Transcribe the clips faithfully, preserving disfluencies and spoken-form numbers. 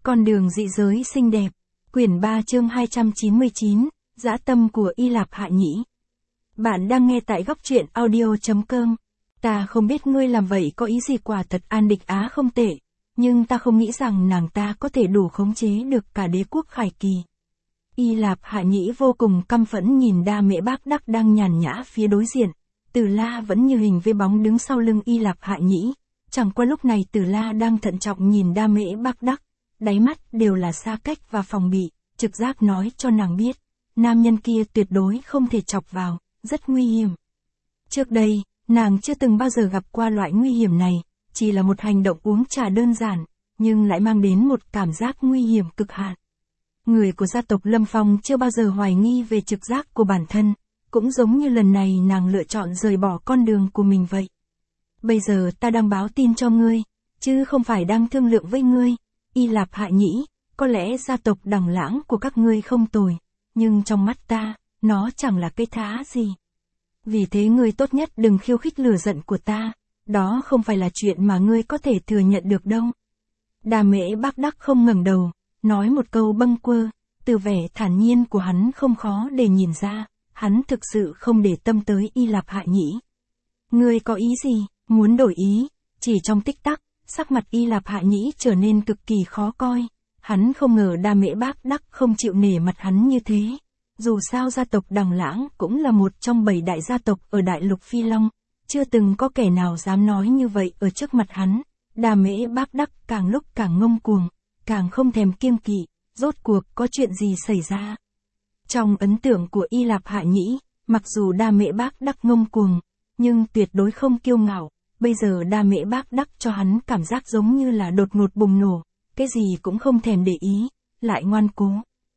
Con đường dị giới xinh đẹp. Quyển ba chương hai trăm chín mươi chín, Dã tâm của Y Lạp Hạ Nhĩ. Bạn đang nghe tại góc truyện audio.com. Ta không biết ngươi làm vậy có ý gì, quả thật An Địch Á không tệ, nhưng ta không nghĩ rằng nàng ta có thể đủ khống chế được cả đế quốc Khải Kỳ. Y Lạp Hạ Nhĩ vô cùng căm phẫn nhìn Đa Mễ Bác Đắc đang nhàn nhã phía đối diện. Từ La vẫn như hình với bóng đứng sau lưng Y Lạp Hạ Nhĩ. Chẳng qua lúc này Từ La đang thận trọng nhìn Đa Mễ Bác Đắc, đáy mắt đều là xa cách và phòng bị, trực giác nói cho nàng biết, nam nhân kia tuyệt đối không thể chọc vào, rất nguy hiểm. Trước đây, nàng chưa từng bao giờ gặp qua loại nguy hiểm này, chỉ là một hành động uống trà đơn giản, nhưng lại mang đến một cảm giác nguy hiểm cực hạn. Người của gia tộc Lâm Phong chưa bao giờ hoài nghi về trực giác của bản thân, cũng giống như lần này nàng lựa chọn rời bỏ con đường của mình vậy. Bây giờ ta đang báo tin cho ngươi, chứ không phải đang thương lượng với ngươi. Y Lạp Hạ Nhĩ, có lẽ gia tộc Đằng Lãng của các ngươi không tồi, nhưng trong mắt ta, nó chẳng là cái thá gì. Vì thế ngươi tốt nhất đừng khiêu khích lửa giận của ta, đó không phải là chuyện mà ngươi có thể thừa nhận được đâu. Đa Mễ Bác Đắc không ngẩng đầu, nói một câu bâng quơ, từ vẻ thản nhiên của hắn không khó để nhìn ra, hắn thực sự không để tâm tới Y Lạp Hạ Nhĩ. Ngươi có ý gì, muốn đổi ý? Chỉ trong tích tắc, sắc mặt Y Lạp Hạ Nhĩ trở nên cực kỳ khó coi. Hắn không ngờ Đa Mễ Bác Đắc không chịu nể mặt hắn như thế. Dù sao gia tộc Đằng Lãng cũng là một trong bảy đại gia tộc ở Đại Lục Phi Long, chưa từng có kẻ nào dám nói như vậy ở trước mặt hắn. Đa Mễ Bác Đắc càng lúc càng ngông cuồng, càng không thèm kiêng kỵ, rốt cuộc có chuyện gì xảy ra. Trong ấn tượng của Y Lạp Hạ Nhĩ, mặc dù Đa Mễ Bác Đắc ngông cuồng, nhưng tuyệt đối không kiêu ngạo. Bây giờ Đa Mễ Bác Đắc cho hắn cảm giác giống như là đột ngột bùng nổ, cái gì cũng không thèm để ý, lại ngoan cố.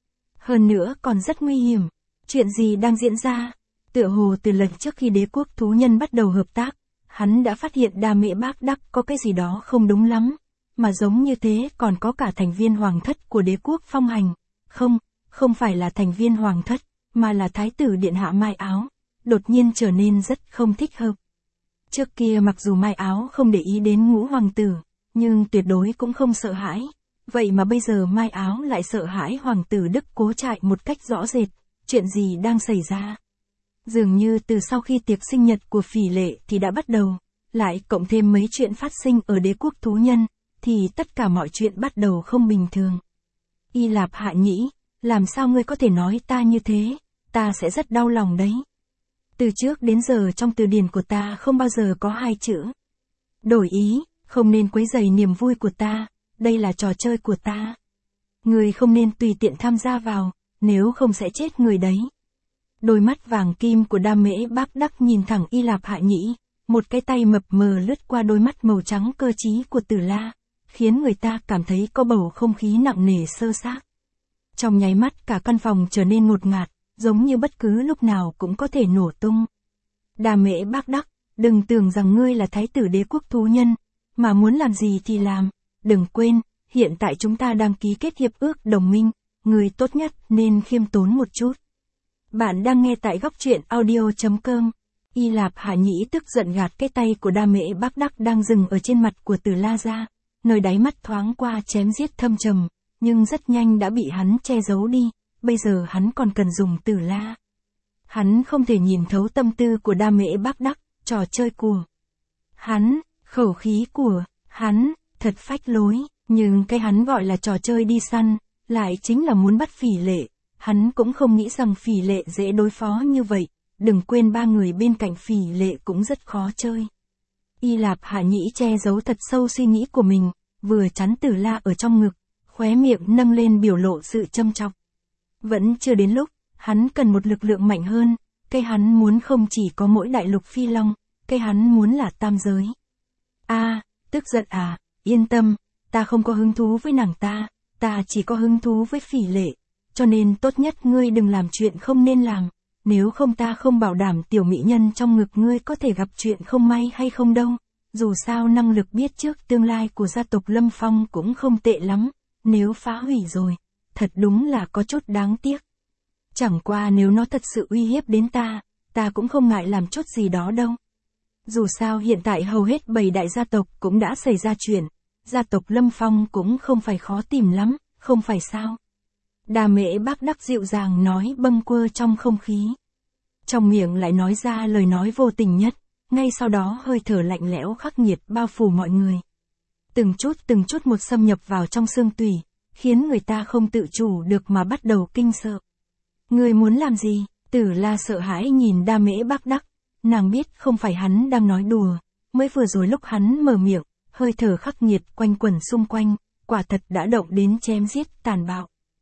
Hơn nữa còn rất nguy hiểm. Chuyện gì đang diễn ra? Tựa hồ từ lần trước khi đế quốc thú nhân bắt đầu hợp tác, hắn đã phát hiện Đa Mễ Bác Đắc có cái gì đó không đúng lắm, mà giống như thế còn có cả thành viên hoàng thất của đế quốc Phong Hành. Không, không phải là thành viên hoàng thất, mà là thái tử điện hạ Mai Áo, đột nhiên trở nên rất không thích hợp. Trước kia mặc dù Mai Áo không để ý đến ngũ hoàng tử, nhưng tuyệt đối cũng không sợ hãi. Vậy mà bây giờ Mai Áo lại sợ hãi hoàng tử Đức Cố Trại một cách rõ rệt. Chuyện gì đang xảy ra? Dường như từ sau khi tiệc sinh nhật của Phỉ Lệ thì đã bắt đầu, lại cộng thêm mấy chuyện phát sinh ở đế quốc thú nhân, thì tất cả mọi chuyện bắt đầu không bình thường. Y Lạp Hạ Nhĩ, làm sao ngươi có thể nói ta như thế? Ta sẽ rất đau lòng đấy. Từ trước đến giờ trong từ điển của ta không bao giờ có hai chữ đổi ý, không nên quấy rầy niềm vui của ta, đây là trò chơi của ta. Người không nên tùy tiện tham gia vào, nếu không sẽ chết người đấy. Đôi mắt vàng kim của Đa Mễ Bác Đắc nhìn thẳng Y Lạp Hạ Nhĩ, một cái tay mập mờ lướt qua đôi mắt màu trắng cơ trí của Từ La, khiến người ta cảm thấy có bầu không khí nặng nề xơ xác. Trong nháy mắt cả căn phòng trở nên ngột ngạt, giống như bất cứ lúc nào cũng có thể nổ tung. Đa Mễ Bác Đắc, đừng tưởng rằng ngươi là thái tử đế quốc thú nhân, mà muốn làm gì thì làm, đừng quên, hiện tại chúng ta đang ký kết hiệp ước đồng minh, ngươi tốt nhất nên khiêm tốn một chút. Bạn đang nghe tại góc truyện audio.com. Y Lạp Hạ Nhĩ tức giận gạt cái tay của Đa Mễ Bác Đắc đang dừng ở trên mặt của Từ La ra, nơi đáy mắt thoáng qua chém giết thâm trầm, nhưng rất nhanh đã bị hắn che giấu đi. Bây giờ hắn còn cần dùng Từ La. Hắn không thể nhìn thấu tâm tư của Đa Mễ Bác Đắc, trò chơi của hắn, khẩu khí của hắn, thật phách lối, nhưng cái hắn gọi là trò chơi đi săn, lại chính là muốn bắt Phỉ Lệ. Hắn cũng không nghĩ rằng Phỉ Lệ dễ đối phó như vậy, đừng quên ba người bên cạnh Phỉ Lệ cũng rất khó chơi. Y Lạp Hạ Nhĩ che giấu thật sâu suy nghĩ của mình, vừa chắn Từ La ở trong ngực, khóe miệng nâng lên biểu lộ sự châm chọc. Vẫn chưa đến lúc, hắn cần một lực lượng mạnh hơn, cái hắn muốn không chỉ có mỗi Đại Lục Phi Long, cái hắn muốn là tam giới. A, à, tức giận à, yên tâm, ta không có hứng thú với nàng ta, ta chỉ có hứng thú với Phỉ Lệ, cho nên tốt nhất ngươi đừng làm chuyện không nên làm, nếu không ta không bảo đảm tiểu mỹ nhân trong ngực ngươi có thể gặp chuyện không may hay không đâu, dù sao năng lực biết trước tương lai của gia tộc Lâm Phong cũng không tệ lắm, nếu phá hủy rồi, thật đúng là có chút đáng tiếc. Chẳng qua nếu nó thật sự uy hiếp đến ta, ta cũng không ngại làm chút gì đó đâu. Dù sao hiện tại hầu hết bảy đại gia tộc cũng đã xảy ra chuyện, gia tộc Lâm Phong cũng không phải khó tìm lắm, không phải sao? Đa Mễ Bác Đắc dịu dàng nói bâng quơ trong không khí. Trong miệng lại nói ra lời nói vô tình nhất, ngay sau đó hơi thở lạnh lẽo khắc nghiệt bao phủ mọi người. Từng chút từng chút một xâm nhập vào trong xương tủy, khiến người ta không tự chủ được mà bắt đầu kinh sợ. Người muốn làm gì? Tử La sợ hãi nhìn Đa Mễ Bác Đắc, nàng biết không phải hắn đang nói đùa, mới vừa rồi lúc hắn mở miệng, hơi thở khắc nghiệt quanh quẩn xung quanh, quả thật đã động đến chém giết tàn bạo.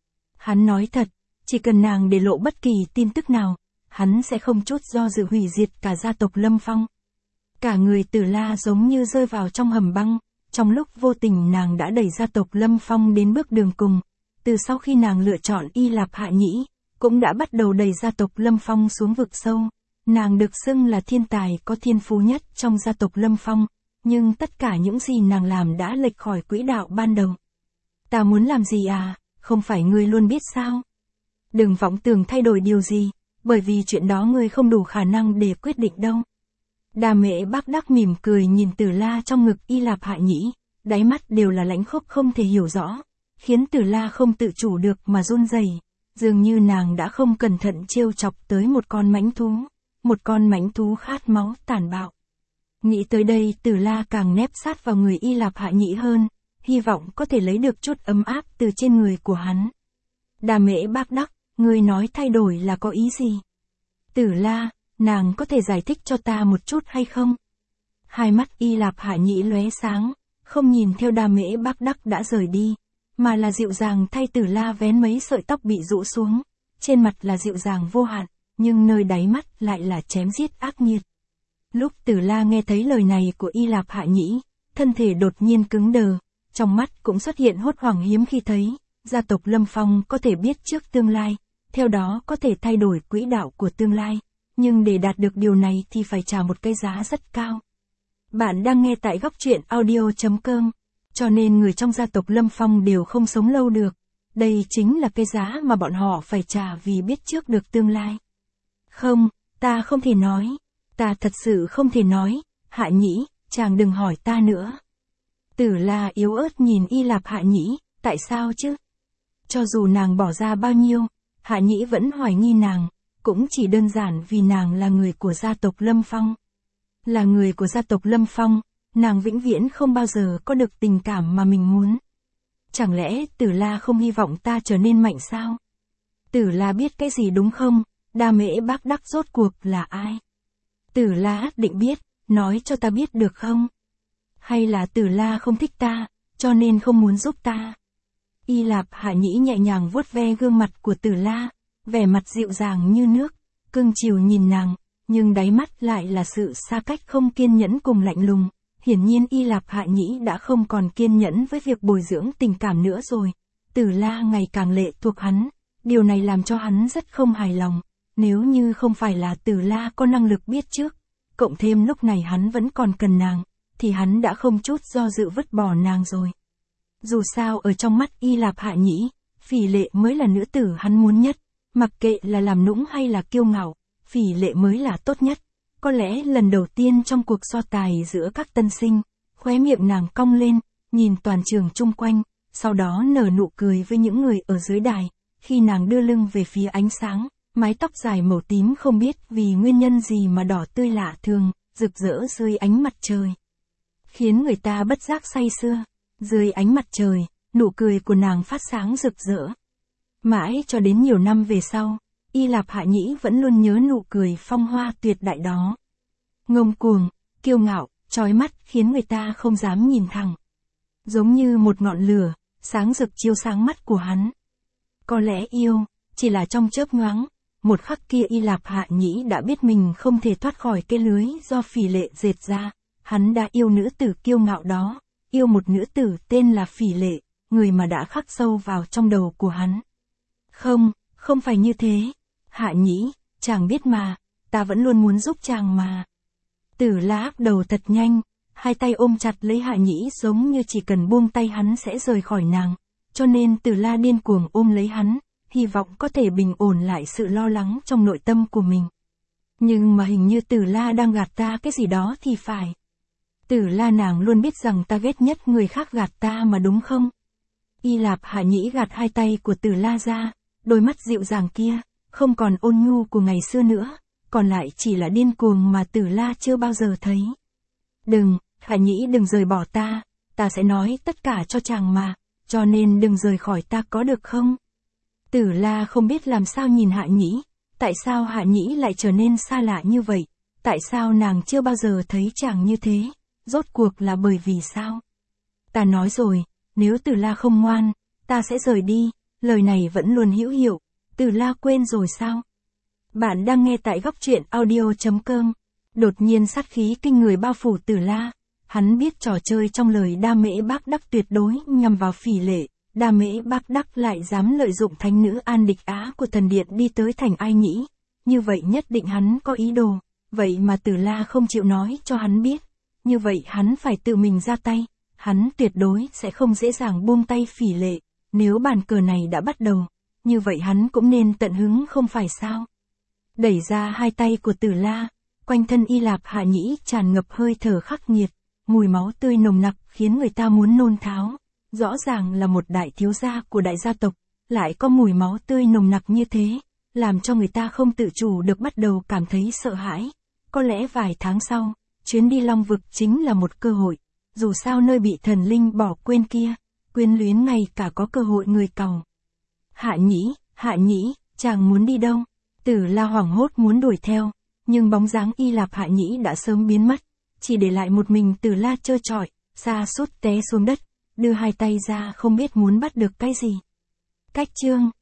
Hắn nói thật, chỉ cần nàng để lộ bất kỳ tin tức nào, hắn sẽ không chút do dự hủy diệt cả gia tộc Lâm Phong. Cả người Tử La giống như rơi vào trong hầm băng, trong lúc vô tình nàng đã đẩy gia tộc Lâm Phong đến bước đường cùng, từ sau khi nàng lựa chọn Y Lạp Hạ Nhĩ, cũng đã bắt đầu đẩy gia tộc Lâm Phong xuống vực sâu. Nàng được xưng là thiên tài có thiên phú nhất trong gia tộc Lâm Phong, nhưng tất cả những gì nàng làm đã lệch khỏi quỹ đạo ban đầu. Ta muốn làm gì à, không phải ngươi luôn biết sao? Đừng vọng tưởng thay đổi điều gì, bởi vì chuyện đó ngươi không đủ khả năng để quyết định đâu. Đa Mễ Bác Đắc mỉm cười nhìn Tử La trong ngực Y Lạp Hạ Nhĩ, đáy mắt đều là lãnh khốc không thể hiểu rõ, khiến Tử La không tự chủ được mà run rẩy, dường như nàng đã không cẩn thận trêu chọc tới một con mãnh thú, một con mãnh thú khát máu tàn bạo. Nghĩ tới đây Tử La càng nép sát vào người Y Lạp Hạ Nhĩ hơn, hy vọng có thể lấy được chút ấm áp từ trên người của hắn. Đa Mễ Bác Đắc, ngươi nói thay đổi là có ý gì? Tử La, nàng có thể giải thích cho ta một chút hay không? Hai mắt Y Lạp Hạ Nhĩ lóe sáng, không nhìn theo Đa Mễ Bác Đắc đã rời đi, mà là dịu dàng thay Tử La vén mấy sợi tóc bị rũ xuống, trên mặt là dịu dàng vô hạn, nhưng nơi đáy mắt lại là chém giết ác nghiệt. Lúc Tử La nghe thấy lời này của Y Lạp Hạ Nhĩ, thân thể đột nhiên cứng đờ, trong mắt cũng xuất hiện hốt hoảng hiếm khi thấy, gia tộc Lâm Phong có thể biết trước tương lai, theo đó có thể thay đổi quỹ đạo của tương lai, nhưng để đạt được điều này thì phải trả một cái giá rất cao. Bạn đang nghe tại góc truyện audio chấm com, cho nên người trong gia tộc Lâm Phong đều không sống lâu được, đây chính là cái giá mà bọn họ phải trả vì biết trước được tương lai. Không, ta không thể nói. Ta thật sự không thể nói, Hạ Nhĩ, chàng đừng hỏi ta nữa. Tử La yếu ớt nhìn Y Lạp Hạ Nhĩ, tại sao chứ? Cho dù nàng bỏ ra bao nhiêu, Hạ Nhĩ vẫn hoài nghi nàng, cũng chỉ đơn giản vì nàng là người của gia tộc Lâm Phong. Là người của gia tộc Lâm Phong, nàng vĩnh viễn không bao giờ có được tình cảm mà mình muốn. Chẳng lẽ Tử La không hy vọng ta trở nên mạnh sao? Tử La biết cái gì đúng không? Đa Mễ Bác Đắc rốt cuộc là ai? Tử La định biết, nói cho ta biết được không? Hay là Tử La không thích ta, cho nên không muốn giúp ta? Y Lạp Hạ Nhĩ nhẹ nhàng vuốt ve gương mặt của Tử La, vẻ mặt dịu dàng như nước, cưng chiều nhìn nàng, nhưng đáy mắt lại là sự xa cách không kiên nhẫn cùng lạnh lùng. Hiển nhiên Y Lạp Hạ Nhĩ đã không còn kiên nhẫn với việc bồi dưỡng tình cảm nữa rồi. Tử La ngày càng lệ thuộc hắn, điều này làm cho hắn rất không hài lòng. Nếu như không phải là Tử La có năng lực biết trước, cộng thêm lúc này hắn vẫn còn cần nàng, thì hắn đã không chút do dự vứt bỏ nàng rồi. Dù sao ở trong mắt Y Lạp Hạ Nhĩ, Phỉ Lệ mới là nữ tử hắn muốn nhất, mặc kệ là làm nũng hay là kiêu ngạo, Phỉ Lệ mới là tốt nhất. Có lẽ lần đầu tiên trong cuộc so tài giữa các tân sinh, khóe miệng nàng cong lên, nhìn toàn trường chung quanh, sau đó nở nụ cười với những người ở dưới đài, khi nàng đưa lưng về phía ánh sáng. Mái tóc dài màu tím không biết vì nguyên nhân gì mà đỏ tươi lạ thường, rực rỡ dưới ánh mặt trời. Khiến người ta bất giác say sưa, dưới ánh mặt trời, nụ cười của nàng phát sáng rực rỡ. Mãi cho đến nhiều năm về sau, Y Lạp Hạ Nhĩ vẫn luôn nhớ nụ cười phong hoa tuyệt đại đó. Ngông cuồng, kiêu ngạo, chói mắt khiến người ta không dám nhìn thẳng. Giống như một ngọn lửa, sáng rực chiếu sáng mắt của hắn. Có lẽ yêu, chỉ là trong chớp nhoáng. Một khắc kia Y Lạp Hạ Nhĩ đã biết mình không thể thoát khỏi cái lưới do Phỉ Lệ dệt ra, hắn đã yêu nữ tử kiêu ngạo đó, yêu một nữ tử tên là Phỉ Lệ, người mà đã khắc sâu vào trong đầu của hắn. Không, không phải như thế. Hạ Nhĩ, chàng biết mà, ta vẫn luôn muốn giúp chàng mà. Tử La áp đầu thật nhanh, hai tay ôm chặt lấy Hạ Nhĩ giống như chỉ cần buông tay hắn sẽ rời khỏi nàng, cho nên Tử La điên cuồng ôm lấy hắn, hy vọng có thể bình ổn lại sự lo lắng trong nội tâm của mình. Nhưng mà hình như Tử La đang gạt ta cái gì đó thì phải. Tử La, nàng luôn biết rằng ta ghét nhất người khác gạt ta mà đúng không? Y Lạp Hạ Nhĩ gạt hai tay của Tử La ra, đôi mắt dịu dàng kia, không còn ôn nhu của ngày xưa nữa, còn lại chỉ là điên cuồng mà Tử La chưa bao giờ thấy. Đừng, Hạ Nhĩ đừng rời bỏ ta, ta sẽ nói tất cả cho chàng mà, cho nên đừng rời khỏi ta có được không? Tử La không biết làm sao nhìn Hạ Nhĩ, tại sao Hạ Nhĩ lại trở nên xa lạ như vậy, tại sao nàng chưa bao giờ thấy chàng như thế, rốt cuộc là bởi vì sao? Ta nói rồi, nếu Tử La không ngoan, ta sẽ rời đi, lời này vẫn luôn hữu hiệu, Tử La quên rồi sao? Bạn đang nghe tại góc truyện audio chấm com. Đột nhiên sát khí kinh người bao phủ Tử La, hắn biết trò chơi trong lời Đa Mễ Bác Đắc tuyệt đối nhằm vào Phỉ Lệ, Đa Mễ Bác Đắc lại dám lợi dụng thánh nữ An Địch Á của thần điện đi tới thành Ai Nhĩ, như vậy nhất định hắn có ý đồ, vậy mà Tử La không chịu nói cho hắn biết, như vậy hắn phải tự mình ra tay, hắn tuyệt đối sẽ không dễ dàng buông tay Phỉ Lệ, nếu bàn cờ này đã bắt đầu, như vậy hắn cũng nên tận hứng không phải sao? Đẩy ra hai tay của Tử La, quanh thân Y Lạp Hạ Nhĩ tràn ngập hơi thở khắc nghiệt, mùi máu tươi nồng nặc khiến người ta muốn nôn tháo, rõ ràng là một đại thiếu gia của đại gia tộc, lại có mùi máu tươi nồng nặc như thế, làm cho người ta không tự chủ được bắt đầu cảm thấy sợ hãi. Có lẽ vài tháng sau, chuyến đi Long Vực chính là một cơ hội, dù sao nơi bị thần linh bỏ quên kia, quyến luyến ngay cả có cơ hội người cầu. Hạ Nhĩ, Hạ Nhĩ, chàng muốn đi đâu? Tử La hoảng hốt muốn đuổi theo, nhưng bóng dáng Y Lạp Hạ Nhĩ đã sớm biến mất, chỉ để lại một mình Tử La trơ trọi, sa sút té xuống đất, đưa hai tay ra không biết muốn bắt được cái gì. Cách chương